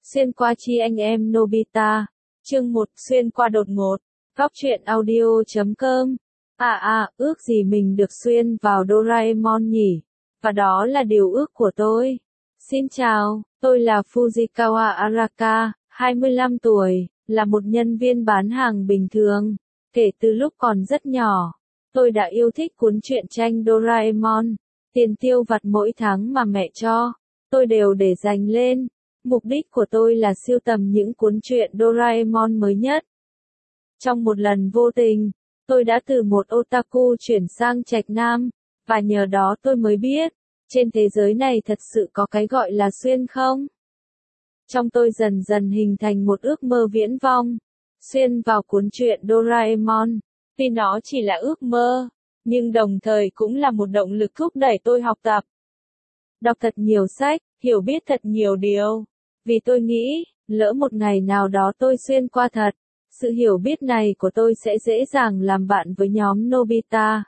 Xuyên qua chi anh em Nobita. Chương 1 xuyên qua đột ngột. Góc truyện audio.com. Ước gì mình được xuyên vào Doraemon nhỉ. Và đó là điều ước của tôi. Xin chào, tôi là Fujikawa Araka, 25 tuổi, là một nhân viên bán hàng bình thường. Kể từ lúc còn rất nhỏ, tôi đã yêu thích cuốn truyện tranh Doraemon. Tiền tiêu vặt mỗi tháng mà mẹ cho, tôi đều để dành lên. Mục đích của tôi là sưu tầm những cuốn truyện Doraemon mới nhất. Trong một lần vô tình, tôi đã từ một otaku chuyển sang trạch nam, và nhờ đó tôi mới biết, trên thế giới này thật sự có cái gọi là xuyên không? Trong tôi dần dần hình thành một ước mơ viễn vông, xuyên vào cuốn truyện Doraemon, vì nó chỉ là ước mơ, nhưng đồng thời cũng là một động lực thúc đẩy tôi học tập. Đọc thật nhiều sách, hiểu biết thật nhiều điều. Vì tôi nghĩ, lỡ một ngày nào đó tôi xuyên qua thật, sự hiểu biết này của tôi sẽ dễ dàng làm bạn với nhóm Nobita,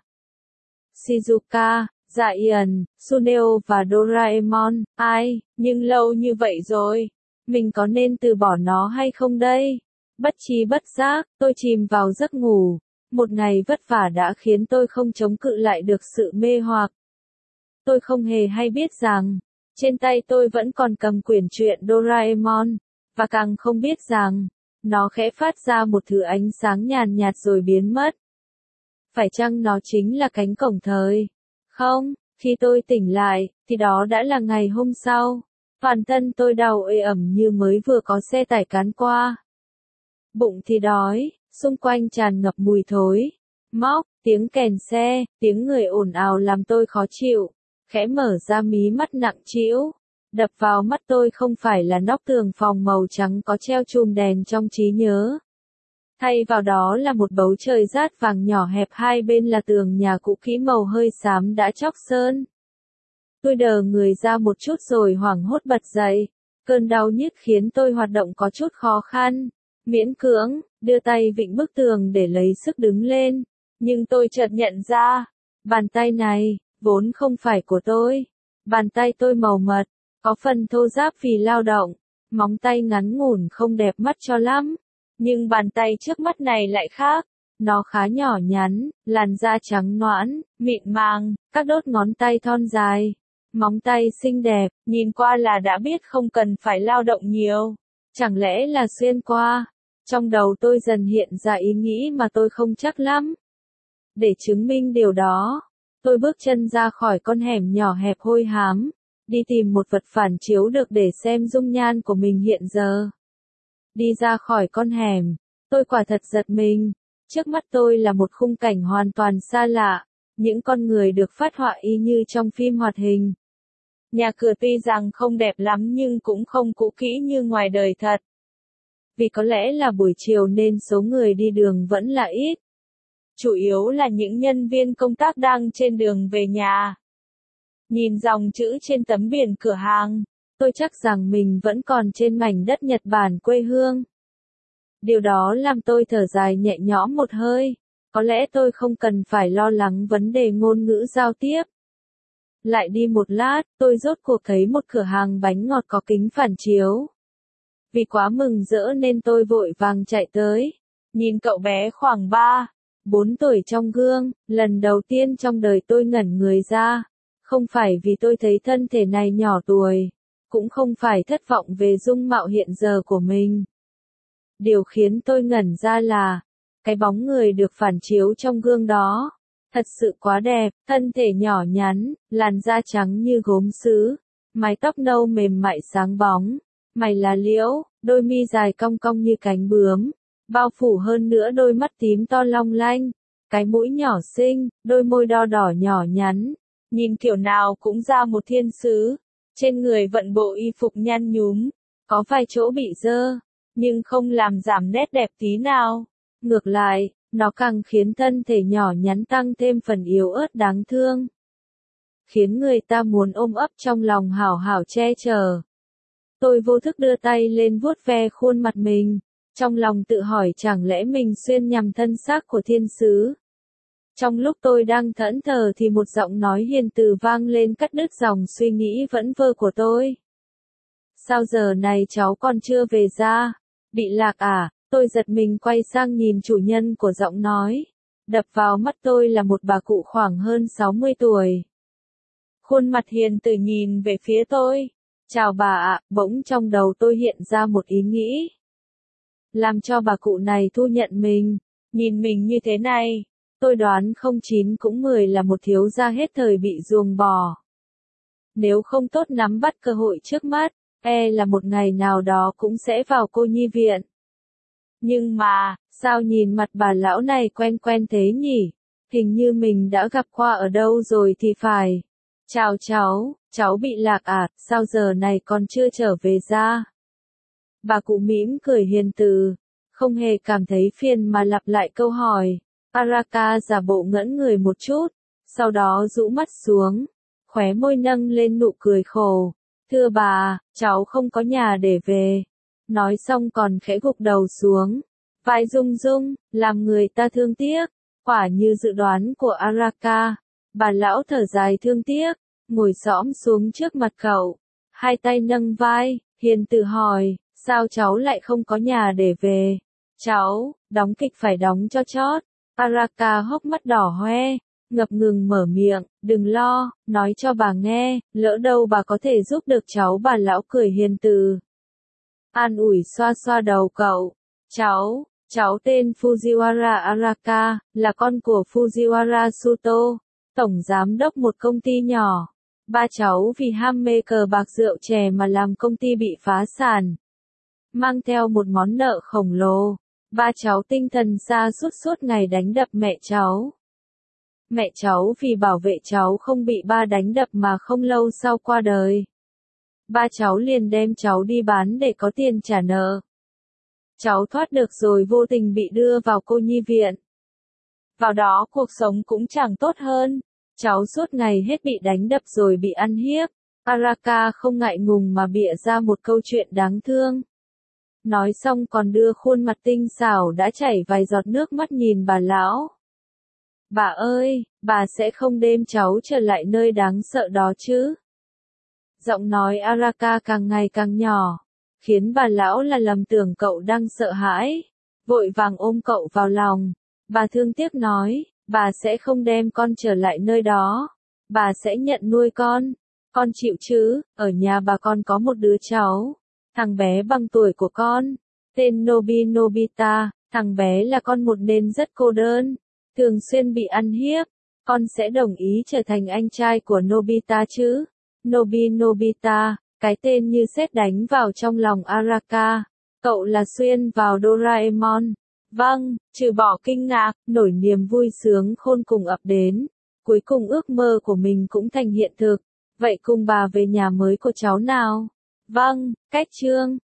Shizuka, Giant, Suneo và Doraemon. Nhưng lâu như vậy rồi, mình có nên từ bỏ nó hay không đây? Bất trí bất giác, tôi chìm vào giấc ngủ. Một ngày vất vả đã khiến tôi không chống cự lại được sự mê hoặc. Tôi không hề hay biết rằng, trên tay tôi vẫn còn cầm quyển truyện Doraemon, và càng không biết rằng, nó khẽ phát ra một thứ ánh sáng nhàn nhạt rồi biến mất. Phải chăng nó chính là cánh cổng thời? Không, khi tôi tỉnh lại, thì đó đã là ngày hôm sau. Toàn thân tôi đau ê ẩm như mới vừa có xe tải cán qua. Bụng thì đói, xung quanh tràn ngập mùi thối, móc, tiếng kèn xe, tiếng người ồn ào làm tôi khó chịu. Khẽ mở ra mí mắt nặng trĩu, đập vào mắt tôi không phải là nóc tường phòng màu trắng có treo chùm đèn trong trí nhớ. Thay vào đó là một bầu trời rát vàng nhỏ hẹp, hai bên là tường nhà cũ kỹ màu hơi xám đã chóc sơn. Tôi đờ người ra một chút rồi hoảng hốt bật dậy. Cơn đau nhức khiến tôi hoạt động có chút khó khăn. Miễn cưỡng, đưa tay vịn bức tường để lấy sức đứng lên. Nhưng tôi chợt nhận ra, bàn tay này vốn không phải của tôi. Bàn tay tôi màu mật, có phần thô ráp vì lao động, móng tay ngắn ngủn không đẹp mắt cho lắm. Nhưng bàn tay trước mắt này lại khác, nó khá nhỏ nhắn, làn da trắng nõn, mịn màng, các đốt ngón tay thon dài, móng tay xinh đẹp, nhìn qua là đã biết không cần phải lao động nhiều. Chẳng lẽ là xuyên qua? Trong đầu tôi dần hiện ra ý nghĩ mà tôi không chắc lắm. Để chứng minh điều đó, tôi bước chân ra khỏi con hẻm nhỏ hẹp hôi hám, đi tìm một vật phản chiếu được để xem dung nhan của mình hiện giờ. Đi ra khỏi con hẻm, tôi quả thật giật mình. Trước mắt tôi là một khung cảnh hoàn toàn xa lạ, những con người được phát họa y như trong phim hoạt hình. Nhà cửa tuy rằng không đẹp lắm nhưng cũng không cũ kỹ như ngoài đời thật. Vì có lẽ là buổi chiều nên số người đi đường vẫn là ít. Chủ yếu là những nhân viên công tác đang trên đường về nhà. Nhìn dòng chữ trên tấm biển cửa hàng, tôi chắc rằng mình vẫn còn trên mảnh đất Nhật Bản quê hương. Điều đó làm tôi thở dài nhẹ nhõm một hơi. Có lẽ tôi không cần phải lo lắng vấn đề ngôn ngữ giao tiếp. Lại đi một lát, tôi rốt cuộc thấy một cửa hàng bánh ngọt có kính phản chiếu. Vì quá mừng rỡ nên tôi vội vàng chạy tới. Nhìn cậu bé khoảng 4 tuổi trong gương, lần đầu tiên trong đời tôi ngẩn người ra. Không phải vì tôi thấy thân thể này nhỏ tuổi, cũng không phải thất vọng về dung mạo hiện giờ của mình. Điều khiến tôi ngẩn ra là, cái bóng người được phản chiếu trong gương đó, thật sự quá đẹp, thân thể nhỏ nhắn, làn da trắng như gốm sứ, mái tóc nâu mềm mại sáng bóng, mày lá liễu, đôi mi dài cong cong như cánh bướm, bao phủ hơn nữa đôi mắt tím to long lanh, cái mũi nhỏ xinh, đôi môi đo đỏ nhỏ nhắn. Nhìn kiểu nào cũng ra một thiên sứ, trên người vận bộ y phục nhăn nhúm, có vài chỗ bị dơ, nhưng không làm giảm nét đẹp tí nào. Ngược lại, nó càng khiến thân thể nhỏ nhắn tăng thêm phần yếu ớt đáng thương. Khiến người ta muốn ôm ấp trong lòng hảo hảo che chở. Tôi vô thức đưa tay lên vuốt ve khuôn mặt mình, trong lòng tự hỏi chẳng lẽ mình xuyên nhầm thân xác của thiên sứ. Trong lúc tôi đang thẫn thờ thì một giọng nói hiền từ vang lên cắt đứt dòng suy nghĩ vẩn vơ của tôi. sao giờ này cháu còn chưa về ra? Bị lạc à? Tôi giật mình quay sang nhìn chủ nhân của giọng nói. Đập vào mắt tôi là một bà cụ khoảng hơn 60 tuổi. Khuôn mặt hiền từ nhìn về phía tôi. Chào bà ạ, bỗng trong đầu tôi hiện ra một ý nghĩ. Làm cho bà cụ này thu nhận mình, nhìn mình như thế này. Tôi đoán không 9 cũng 10 là một thiếu gia hết thời bị ruồng bỏ. Nếu không tốt nắm bắt cơ hội trước mắt, là một ngày nào đó cũng sẽ vào cô nhi viện. Nhưng mà, sao nhìn mặt bà lão này quen quen thế nhỉ? Hình như mình đã gặp qua ở đâu rồi thì phải. Chào cháu bị lạc à, sao giờ này còn chưa trở về ra? Bà cụ mỉm cười hiền từ, không hề cảm thấy phiền mà lặp lại câu hỏi. Araka giả bộ ngẩn người một chút, sau đó rũ mắt xuống, khóe môi nâng lên nụ cười khổ. Thưa bà, cháu không có nhà để về. Nói xong còn khẽ gục đầu xuống. Vai rung rung, làm người ta thương tiếc. Quả như dự đoán của Araka. Bà lão thở dài thương tiếc, ngồi xõm xuống trước mặt cậu. Hai tay nâng vai, hiền từ hỏi, sao cháu lại không có nhà để về? Cháu, đóng kịch phải đóng cho chót. Araka hốc mắt đỏ hoe, ngập ngừng mở miệng, đừng lo, nói cho bà nghe, lỡ đâu bà có thể giúp được cháu. Bà lão cười hiền từ. An ủi xoa xoa đầu cậu. Cháu tên Fujiwara Araka, là con của Fujiwara Suto, tổng giám đốc một công ty nhỏ. Ba cháu vì ham mê cờ bạc rượu chè mà làm công ty bị phá sản. Mang theo một món nợ khổng lồ, ba cháu tinh thần sa sút suốt ngày đánh đập mẹ cháu. Mẹ cháu vì bảo vệ cháu không bị ba đánh đập mà không lâu sau qua đời. Ba cháu liền đem cháu đi bán để có tiền trả nợ. Cháu thoát được rồi vô tình bị đưa vào cô nhi viện. Vào đó cuộc sống cũng chẳng tốt hơn. Cháu suốt ngày hết bị đánh đập rồi bị ăn hiếp. Araka không ngại ngùng mà bịa ra một câu chuyện đáng thương. Nói xong còn đưa khuôn mặt tinh xảo đã chảy vài giọt nước mắt nhìn bà lão. Bà ơi, bà sẽ không đem cháu trở lại nơi đáng sợ đó chứ? Giọng nói Araka càng ngày càng nhỏ, khiến bà lão là lầm tưởng cậu đang sợ hãi. Vội vàng ôm cậu vào lòng. Bà thương tiếc nói, bà sẽ không đem con trở lại nơi đó. Bà sẽ nhận nuôi con. Con chịu chứ, ở nhà bà con có một đứa cháu. Thằng bé bằng tuổi của con. Tên Nobita, thằng bé là con một nên rất cô đơn. Thường xuyên bị ăn hiếp. Con sẽ đồng ý trở thành anh trai của Nobita chứ? Nobita, cái tên như sét đánh vào trong lòng Araka. Cậu là xuyên vào Doraemon. Vâng, trừ bỏ kinh ngạc, nỗi niềm vui sướng khôn cùng ập đến. Cuối cùng ước mơ của mình cũng thành hiện thực. Vậy cùng bà về nhà mới của cháu nào? Vâng, cách chương.